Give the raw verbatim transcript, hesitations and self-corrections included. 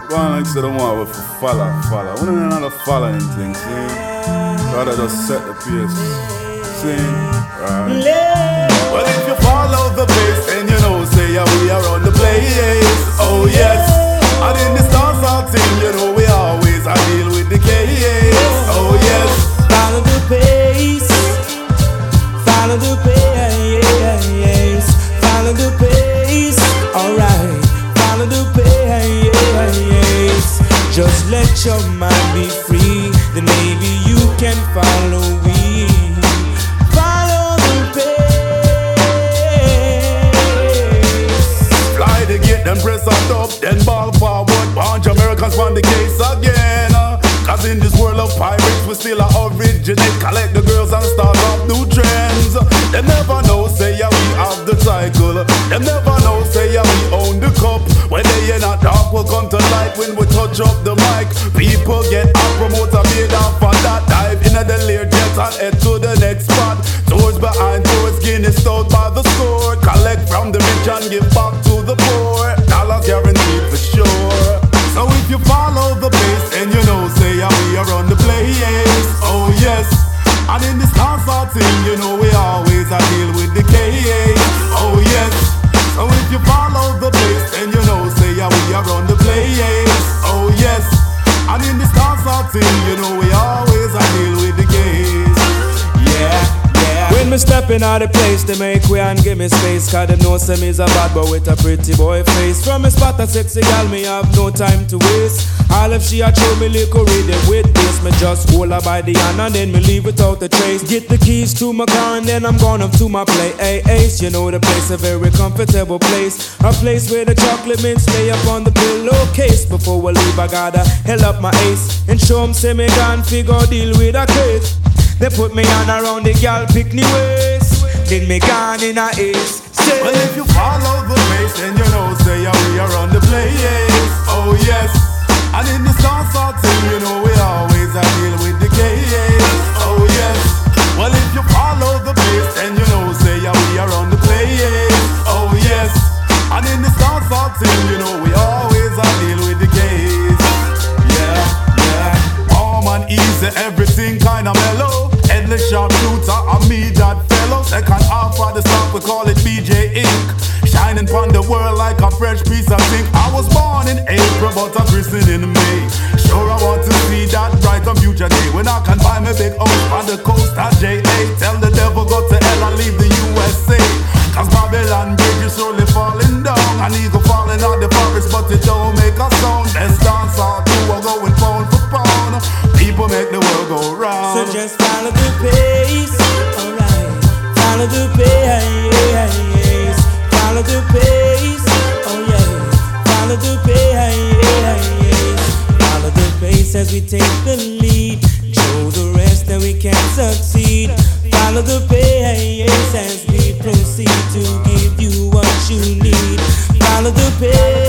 One like say the one with follow, follow. We don't know the following thing, see? Rather just set the pace. See? Right. Well, if you follow the pace, then you know, say, yeah, we are on the place. Oh, yes. And in the stars are thing, you know, we always I deal with the case. Oh, yes. Follow the pace. Follow the pace. Follow the pace. Alright. Follow the pace. Just let your mind be free, then maybe you can follow me. Follow the pace. Fly the gate, then press on top, then ball forward. Bunch Americans on the case again. Cause in this world of pirates, we still are originate. Collect the girls and start up new trends. They never know, say yeah, we have the cycle. They never know, say yeah, we own the cup. When they in a dark, will come to light when we touch up the mic. People get out, promoter made off on that. Dive in the Learjet and head to the next spot. Tours behind tours, Guinness stout by the score. Collect from the rich and give back to the poor. Dollar guaranteed for sure. So if you follow the pace, then you know, say yeah, we are on the place. Oh yes. And in the stars thing, you know, we always I deal with the case. Oh yes. So if you follow the pace, then you know, say yeah, we are on the place. Oh yes. And in the stars thing, you know, we always I deal with the case. Yeah. When me stepping out the place, they make way and give me space. Cause them know say me's a bad boy with a pretty boy face. From me spot a sexy gal, me have no time to waste. All if she a show me liquor rhythm with this, me just hold her by the hand and then me leave without a trace. Get the keys to my car and then I'm gone up to my play. Hey, ace, you know the place, a very comfortable place. A place where the chocolate mints stay up on the pillowcase. Before we leave, I gotta hell up my ace and show 'em say me gone figure deal with a case. They put me on around the gal picnic waist. Then me gone in a ace. Say, well, if you follow the pace, then you know, say yeah, we are on the place. Oh yes. And in the stars thing, you know, we always I deal with the case. Oh yes. Well, if you follow the pace, then you know, say yeah, we are on the place. Oh yes. And in the stars thing, you know, we always I deal with the case. Yeah, yeah. Warm and easy, everything kinda mellow. Endless sharp shooter, I me that fellow. Second half of the song, we call it B J Ink. Shining upon the world like a fresh piece of zinc. I was born in April, but I'm christened in May. Sure, I want to see that bright and future day when I can buy me big house on the coast at J A. Tell the devil go to hell and leave the U S A. Cause Babylon Bridge is slowly falling down. An eagle falling out the forest, but it don't make a sound. Let's dance all two are going pound for pound. People make the world go round. So just follow the pace, alright. Follow the pace, follow the pace, oh yeah. Follow the pace, follow the pace as we take the lead. Show the rest that we can succeed. Follow the pace as we proceed to give you what you need. Follow the pace.